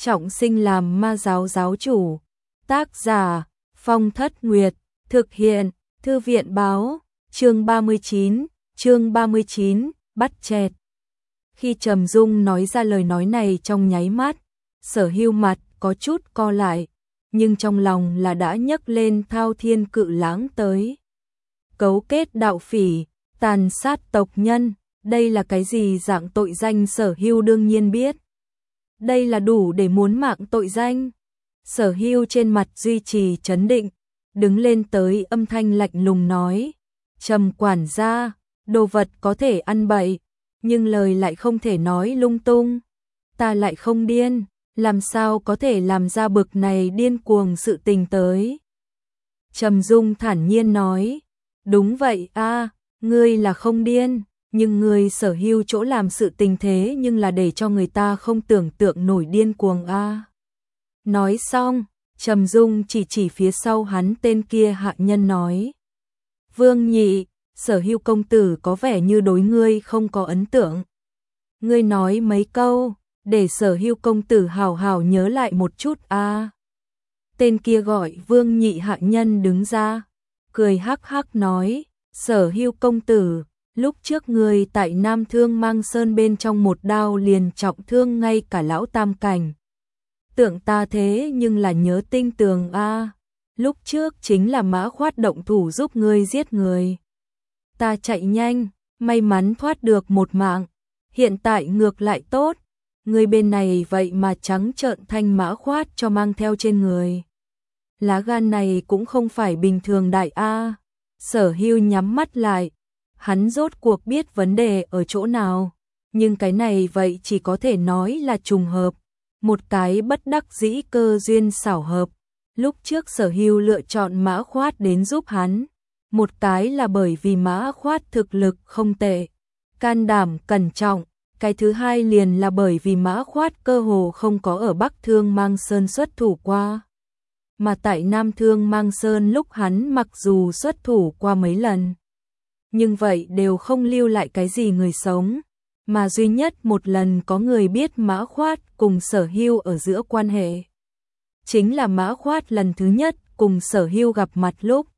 trọng sinh làm ma giáo giáo chủ. Tác giả Phong Thất Nguyệt, thực hiện Thư viện báo, chương 39, bắt chẹt. Khi Trầm Dung nói ra lời nói này trong nháy mắt, Sở Hưu mặt có chút co lại, nhưng trong lòng là đã nhấc lên thao thiên cự lãng tới. Cấu kết đạo phỉ, tàn sát tộc nhân, đây là cái gì dạng tội danh Sở Hưu đương nhiên biết. Đây là đủ để muốn mạng tội danh. Sở Hưu trên mặt duy trì trấn định, đứng lên tới âm thanh lạnh lùng nói, Trầm quản gia, đồ vật có thể ăn bậy, nhưng lời lại không thể nói lung tung. Ta lại không điên, làm sao có thể làm ra bực này điên cuồng sự tình tới. Trầm Dung thản nhiên nói, đúng vậy a, ngươi là không điên, nhưng ngươi Sở Hưu chỗ làm sự tình thế nhưng là để cho người ta không tưởng tượng nổi điên cuồng a. Nói xong, Trầm Dung chỉ phía sau hắn tên kia hạ nhân nói, Vương Nhị, Sở Hưu công tử có vẻ như đối ngươi không có ấn tượng. Ngươi nói mấy câu, để Sở Hưu công tử hào hào nhớ lại một chút a. Tên kia gọi Vương Nhị hạ nhân đứng ra, cười hắc hắc nói, Sở Hưu công tử, lúc trước ngươi tại Nam Thương Mang Sơn bên trong một đao liền trọng thương ngay cả lão tam cảnh. Tưởng ta thế nhưng là nhớ tinh tường a, lúc trước chính là Mã Khoát động thủ giúp ngươi giết người. Ta chạy nhanh, may mắn thoát được một mạng, hiện tại ngược lại tốt, ngươi bên này vậy mà trắng trợn thanh Mã Khoát cho mang theo trên người. Lá gan này cũng không phải bình thường đại a. Sở Hưu nhắm mắt lại, hắn rốt cuộc biết vấn đề ở chỗ nào, nhưng cái này vậy chỉ có thể nói là trùng hợp, một cái bất đắc dĩ cơ duyên xảo hợp. Lúc trước Sở Hưu lựa chọn Mã Khoát đến giúp hắn, một cái là bởi vì Mã Khoát thực lực không tệ, can đảm cẩn trọng, cái thứ hai liền là bởi vì Mã Khoát cơ hồ không có ở Bắc Thương Mang Sơn xuất thủ qua. Mà tại Nam Thương Mang Sơn lúc hắn mặc dù xuất thủ qua mấy lần, nhưng vậy đều không lưu lại cái gì người sống, mà duy nhất một lần có người biết Mã Khoát cùng Sở Hưu ở giữa quan hệ. Chính là Mã Khoát lần thứ nhất cùng Sở Hưu gặp mặt lúc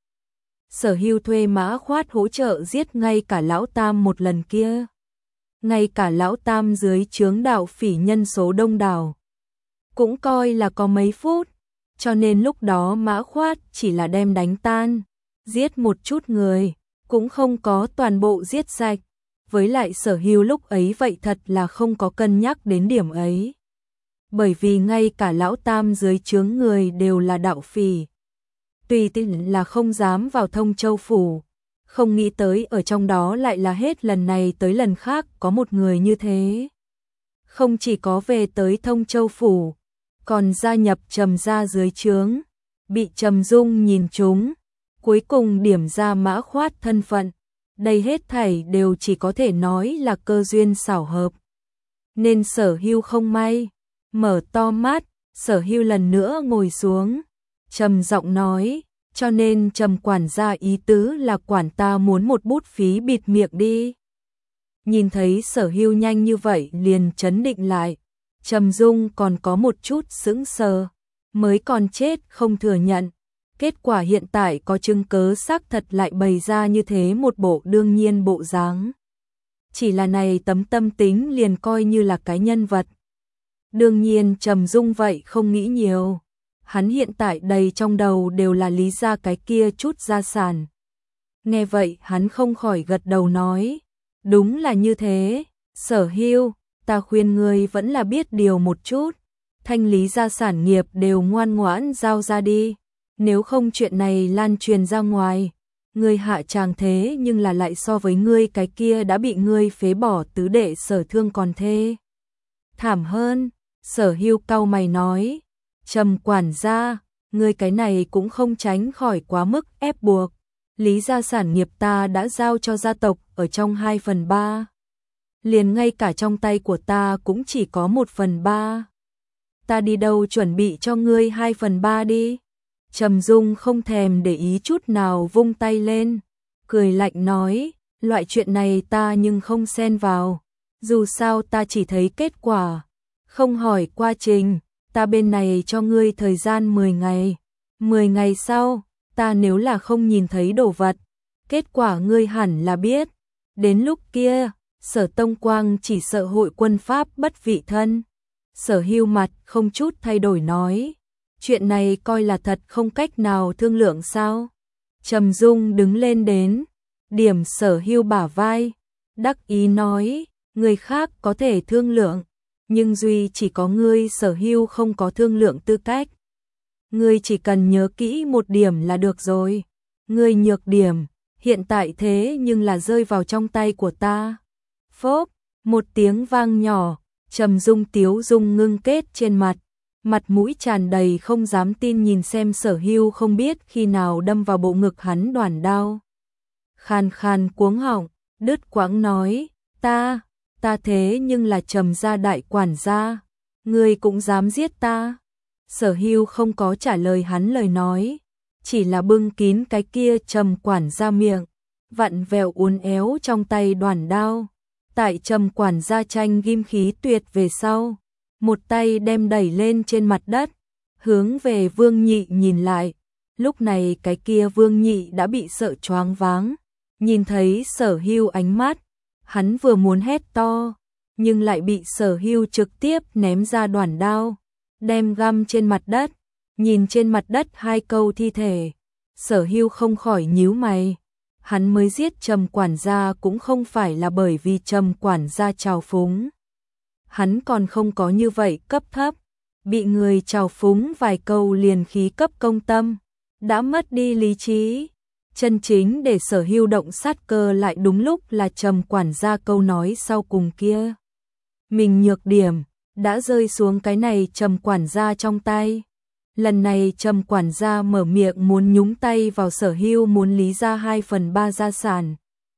Sở Hưu thuê Mã Khoát hỗ trợ giết ngay cả lão tam một lần kia. Ngay cả lão tam dưới trướng đạo phỉ nhân số đông đảo, cũng coi là có mấy phút, cho nên lúc đó Mã Khoát chỉ là đem đánh tan, giết một chút người, cũng không có toàn bộ giết sạch. Với lại Sở Hưu lúc ấy vậy thật là không có cân nhắc đến điểm ấy. Bởi vì ngay cả lão tam dưới trướng người đều là đạo phỉ. Tùy tiện là không dám vào Thông Châu Phủ, không nghĩ tới ở trong đó lại là hết lần này tới lần khác có một người như thế. Không chỉ có về tới Thông Châu Phủ, còn gia nhập Trầm gia dưới trướng, bị Trầm Dung nhìn trúng, cuối cùng điểm ra Mã Khoát thân phận. Đây hết thảy đều chỉ có thể nói là cơ duyên xảo hợp. Nên Sở Hưu không may, mở to mắt, Sở Hưu lần nữa ngồi xuống, trầm giọng nói, cho nên Trầm quản gia ý tứ là quản ta muốn một bút phí bịt miệng đi. Nhìn thấy Sở Hưu nhanh như vậy liền trấn định lại, Trầm Dung còn có một chút sững sờ, mới còn chết không thừa nhận. Kết quả hiện tại có chứng cớ xác thật lại bày ra như thế một bộ đương nhiên bộ dáng. Chỉ là này tấm tâm tính liền coi như là cái nhân vật. Đương nhiên Trầm Dung vậy không nghĩ nhiều. Hắn hiện tại đầy trong đầu đều là lý ra cái kia chút gia sản. Nghe vậy hắn không khỏi gật đầu nói, đúng là như thế, Sở Hưu, ta khuyên ngươi vẫn là biết điều một chút, thanh lý gia sản nghiệp đều ngoan ngoãn giao ra đi. Nếu không chuyện này lan truyền ra ngoài, ngươi hạ tràng thế nhưng là lại so với ngươi cái kia đã bị ngươi phế bỏ tứ đệ Sở Thương còn thê thảm hơn. Sở Hưu cau mày nói, Trầm quản gia, ngươi cái này cũng không tránh khỏi quá mức ép buộc. Lý gia sản nghiệp ta đã giao cho gia tộc ở trong 2/3. Liền ngay cả trong tay của ta cũng chỉ có 1/3. Ta đi đâu chuẩn bị cho ngươi 2/3 đi. Trầm Dung không thèm để ý chút nào vung tay lên, cười lạnh nói, loại chuyện này ta nhưng không xen vào, dù sao ta chỉ thấy kết quả, không hỏi quá trình, ta bên này cho ngươi thời gian 10 ngày. 10 ngày sau, ta nếu là không nhìn thấy đồ vật, kết quả ngươi hẳn là biết. Đến lúc kia, Sở Tông Quang chỉ sợ hội quân pháp bất vị thân. Sở Hưu mặt không chút thay đổi nói, chuyện này coi là thật không cách nào thương lượng sao? Trầm Dung đứng lên đến, điểm Sở Hưu bả vai, đắc ý nói, người khác có thể thương lượng, nhưng duy chỉ có ngươi Sở Hưu không có thương lượng tư cách. Ngươi chỉ cần nhớ kỹ một điểm là được rồi. Ngươi nhược điểm, hiện tại thế nhưng là rơi vào trong tay của ta. Phốp, một tiếng vang nhỏ, Trầm Dung tiếu dung ngưng kết trên mặt. Mặt mũi tràn đầy không dám tin nhìn xem Sở Hưu không biết khi nào đâm vào bộ ngực hắn đoàn đao. Khàn khàn cuống họng, đứt quãng nói, ta thế nhưng là Trầm gia đại quản gia, ngươi cũng dám giết ta. Sở Hưu không có trả lời hắn lời nói, chỉ là bưng kín cái kia Trầm quản gia miệng, vặn vẹo uốn éo trong tay đoàn đao. Tại Trầm quản gia tranh ghim khí tuyệt về sau, một tay đem đẩy lên trên mặt đất, hướng về Vương Nhị nhìn lại. Lúc này cái kia Vương Nhị đã bị sợ choáng váng, nhìn thấy Sở Hưu ánh mắt, hắn vừa muốn hét to, nhưng lại bị Sở Hưu trực tiếp ném ra đoàn đao, đem găm trên mặt đất. Nhìn trên mặt đất hai câu thi thể, Sở Hưu không khỏi nhíu mày. Hắn mới giết Trầm quản gia cũng không phải là bởi vì Trầm quản gia trào phúng. Hắn còn không có như vậy cấp thấp, bị người trào phúng vài câu liền khí cấp công tâm, đã mất đi lý trí. Chân chính để Sở Hưu động sát cơ lại đúng lúc là Trầm quản gia câu nói sau cùng kia. Mình nhược điểm, đã rơi xuống cái này Trầm quản gia trong tay. Lần này Trầm quản gia mở miệng muốn nhúng tay vào Sở Hưu, muốn lý ra 2/3 gia sản.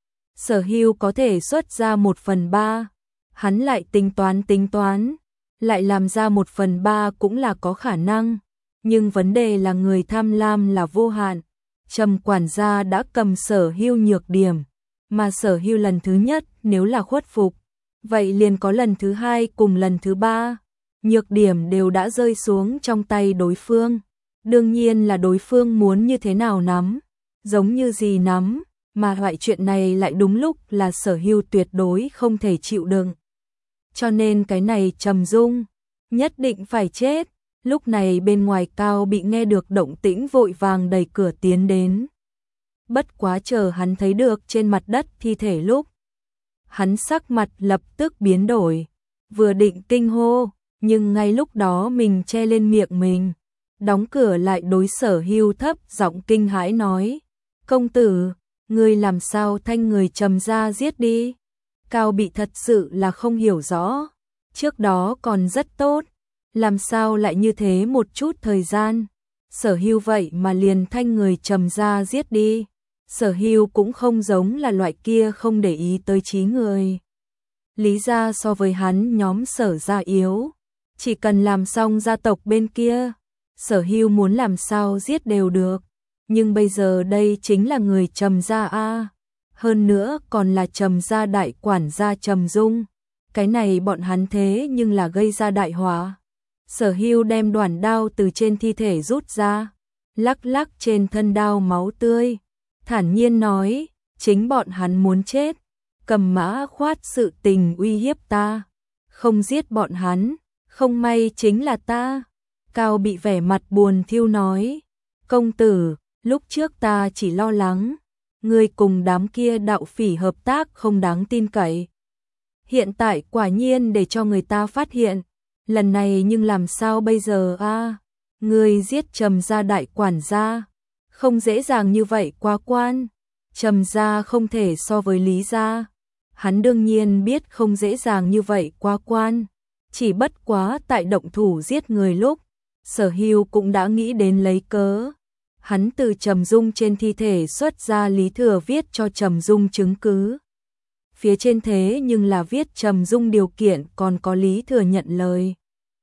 Sở Hưu có thể xuất ra 1/3, hắn lại tính toán, lại làm ra 1/3 cũng là có khả năng. Nhưng vấn đề là người tham lam là vô hạn. Trầm quản gia đã cầm Sở Hưu nhược điểm, mà Sở Hưu lần thứ nhất nếu là khuất phục, vậy liền có lần thứ hai cùng lần thứ ba. Nhược điểm đều đã rơi xuống trong tay đối phương. Đương nhiên là đối phương muốn như thế nào nắm, giống như gì nắm, mà loại chuyện này lại đúng lúc là Sở Hưu tuyệt đối không thể chịu đựng. Cho nên cái này Trầm Dung nhất định phải chết. Lúc này bên ngoài Cao bị nghe được động tĩnh vội vàng đẩy cửa tiến đến. Bất quá chờ hắn thấy được trên mặt đất thi thể lúc, hắn sắc mặt lập tức biến đổi, vừa định kinh hô, nhưng ngay lúc đó mình che lên miệng mình, đóng cửa lại đối Sở Hưu thấp giọng kinh hãi nói, công tử, ngươi làm sao thanh người Trầm gia giết đi? Cao bị thật sự là không hiểu rõ, trước đó còn rất tốt, làm sao lại như thế một chút thời gian, Sở Hưu vậy mà liền thanh người Trầm gia giết đi. Sở Hưu cũng không giống là loại kia không để ý tới trí người. Lý ra so với hắn nhóm Sở gia yếu, chỉ cần làm xong gia tộc bên kia, Sở Hưu muốn làm sao giết đều được. Nhưng bây giờ đây chính là người Trầm gia a, hơn nữa còn là Trầm gia đại quản gia Trầm Dung. Cái này bọn hắn thế nhưng là gây ra đại họa. Sở Hưu đem đoàn đao từ trên thi thể rút ra, lắc lắc trên thân đao máu tươi, thản nhiên nói, chính bọn hắn muốn chết, cầm mã khoát sự tình uy hiếp ta, không giết bọn hắn, không may chính là ta. Cao bị vẻ mặt buồn thiêu nói, công tử, lúc trước ta chỉ lo lắng, ngươi cùng đám kia đạo phỉ hợp tác không đáng tin cậy. Hiện tại quả nhiên để cho người ta phát hiện, lần này nhưng làm sao bây giờ a? Ngươi giết Trầm gia đại quản gia, không dễ dàng như vậy qua quan. Trầm gia không thể so với Lý gia. Hắn đương nhiên biết không dễ dàng như vậy qua quan, chỉ bất quá tại động thủ giết người lúc, Sở Hưu cũng đã nghĩ đến lấy cớ. Hắn từ Trầm Dung trên thi thể xuất ra Lý Thừa viết cho Trầm Dung chứng cứ. Phía trên thế nhưng là viết Trầm Dung điều kiện, còn có Lý Thừa nhận lời.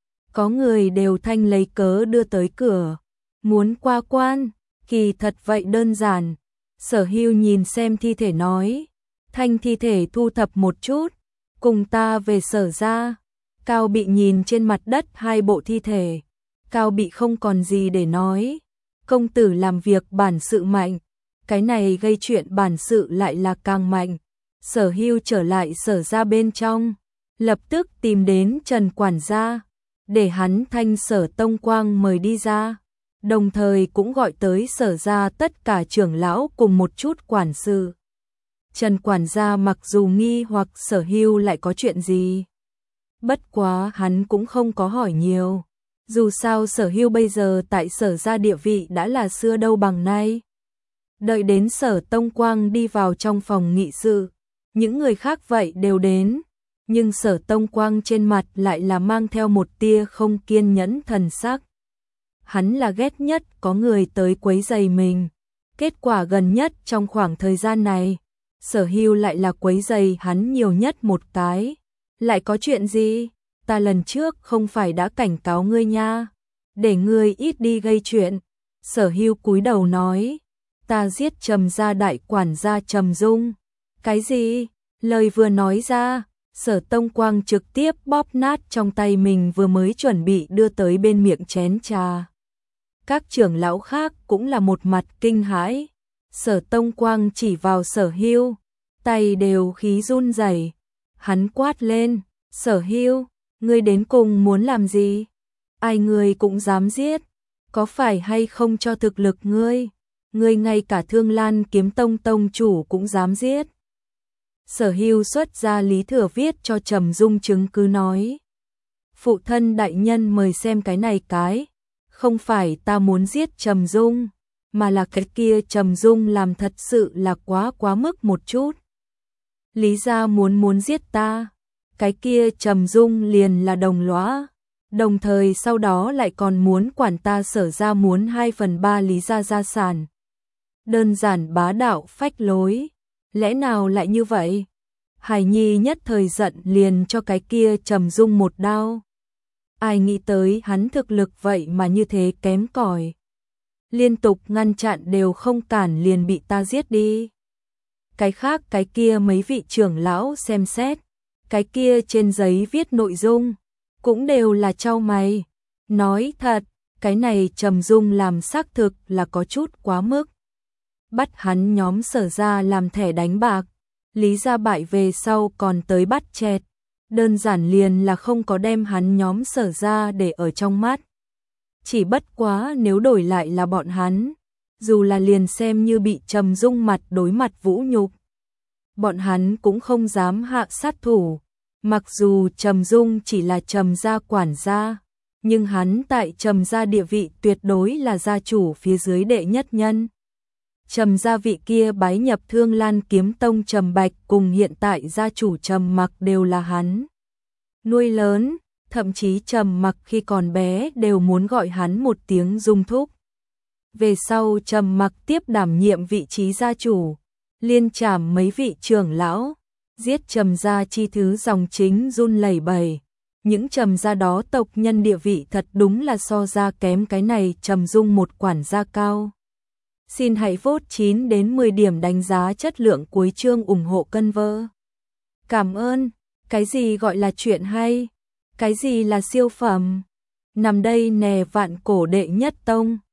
Có người đều thanh lấy cớ đưa tới cửa, muốn qua quan, kỳ thật vậy đơn giản. Sở Hưu nhìn xem thi thể nói, thanh thi thể thu thập một chút, cùng ta về Sở gia. Cao Bị nhìn trên mặt đất hai bộ thi thể, Cao Bị không còn gì để nói. Công tử làm việc bản sự mạnh, cái này gây chuyện bản sự lại là càng mạnh. Sở Hưu trở lại Sở gia bên trong, lập tức tìm đến Trần quản gia, để hắn thanh Sở Tông Quang mời đi ra, đồng thời cũng gọi tới Sở gia tất cả trưởng lão cùng một chút quản sự. Trần quản gia mặc dù nghi hoặc Sở Hưu lại có chuyện gì, bất quá hắn cũng không có hỏi nhiều. Dù sao Sở Hưu bây giờ tại Sở gia địa vị đã là xưa đâu bằng nay. Đợi đến Sở Tông Quang đi vào trong phòng nghị sự, những người khác vậy đều đến, nhưng Sở Tông Quang trên mặt lại là mang theo một tia không kiên nhẫn thần sắc. Hắn là ghét nhất có người tới quấy rầy mình. Kết quả gần nhất trong khoảng thời gian này, Sở Hưu lại là quấy rầy hắn nhiều nhất một cái. Lại có chuyện gì? Ta lần trước không phải đã cảnh cáo ngươi nha, để ngươi ít đi gây chuyện. Sở Hưu cúi đầu nói, ta giết Trầm gia đại quản gia Trầm Dung. Cái gì? Lời vừa nói ra, Sở Tông Quang trực tiếp bóp nát trong tay mình vừa mới chuẩn bị đưa tới bên miệng chén trà. Các trưởng lão khác cũng là một mặt kinh hãi. Sở Tông Quang chỉ vào Sở Hưu, tay đều khí run rẩy. Hắn quát lên, Sở Hưu, ngươi đến cùng muốn làm gì? Ai ngươi cũng dám giết, có phải hay không cho thực lực ngươi? Ngươi ngay cả Thương Lan Kiếm Tông tông chủ cũng dám giết. Sở Hưu xuất ra Lý Thừa viết cho Trầm Dung chứng cứ nói, phụ thân đại nhân mời xem cái này cái, không phải ta muốn giết Trầm Dung, mà là cái kia Trầm Dung làm thật sự là quá mức một chút. Lý gia muốn giết ta, cái kia Trầm Dung liền là đồng lõa, đồng thời sau đó lại còn muốn quản ta Sở gia muốn 2/3 Lý gia gia sản. Đơn giản bá đạo phách lối, lẽ nào lại như vậy? Hải Nhi nhất thời giận liền cho cái kia Trầm Dung một đao. Ai nghĩ tới hắn thực lực vậy mà như thế kém cỏi, liên tục ngăn chặn đều không cản liền bị ta giết đi. Cái khác cái kia mấy vị trưởng lão xem xét, cái kia trên giấy viết nội dung, cũng đều là chau mày. Nói thật, cái này Trầm Dung làm xác thực là có chút quá mức. Bắt hắn nhóm Sở gia làm thẻ đánh bạc, Lý gia bại về sau còn tới bắt chẹt, đơn giản liền là không có đem hắn nhóm Sở gia để ở trong mắt. Chỉ bất quá nếu đổi lại là bọn hắn, dù là liền xem như bị Trầm Dung mặt đối mặt vũ nhục, bọn hắn cũng không dám hạ sát thủ. Mặc dù Trầm Dung chỉ là Trầm gia quản gia, nhưng hắn tại Trầm gia địa vị tuyệt đối là gia chủ phía dưới đệ nhất nhân. Trầm gia vị kia bái nhập Thương Lan Kiếm Tông Trầm Bạch cùng hiện tại gia chủ Trầm Mặc đều là hắn nuôi lớn, thậm chí Trầm Mặc khi còn bé đều muốn gọi hắn một tiếng Dung thúc. Về sau Trầm Mặc tiếp đảm nhiệm vị trí gia chủ, liên trảm mấy vị trưởng lão, giết Trầm gia chi thứ dòng chính run lẩy bẩy. Những Trầm gia đó tộc nhân địa vị thật đúng là so ra kém cái này Trầm Dung một quản gia cao. Xin hãy vote 9 đến 10 điểm đánh giá chất lượng cuối chương ủng hộ cân vơ. Cảm ơn. Cái gì gọi là chuyện hay? Cái gì là siêu phẩm? Nằm đây nè vạn cổ đệ nhất tông.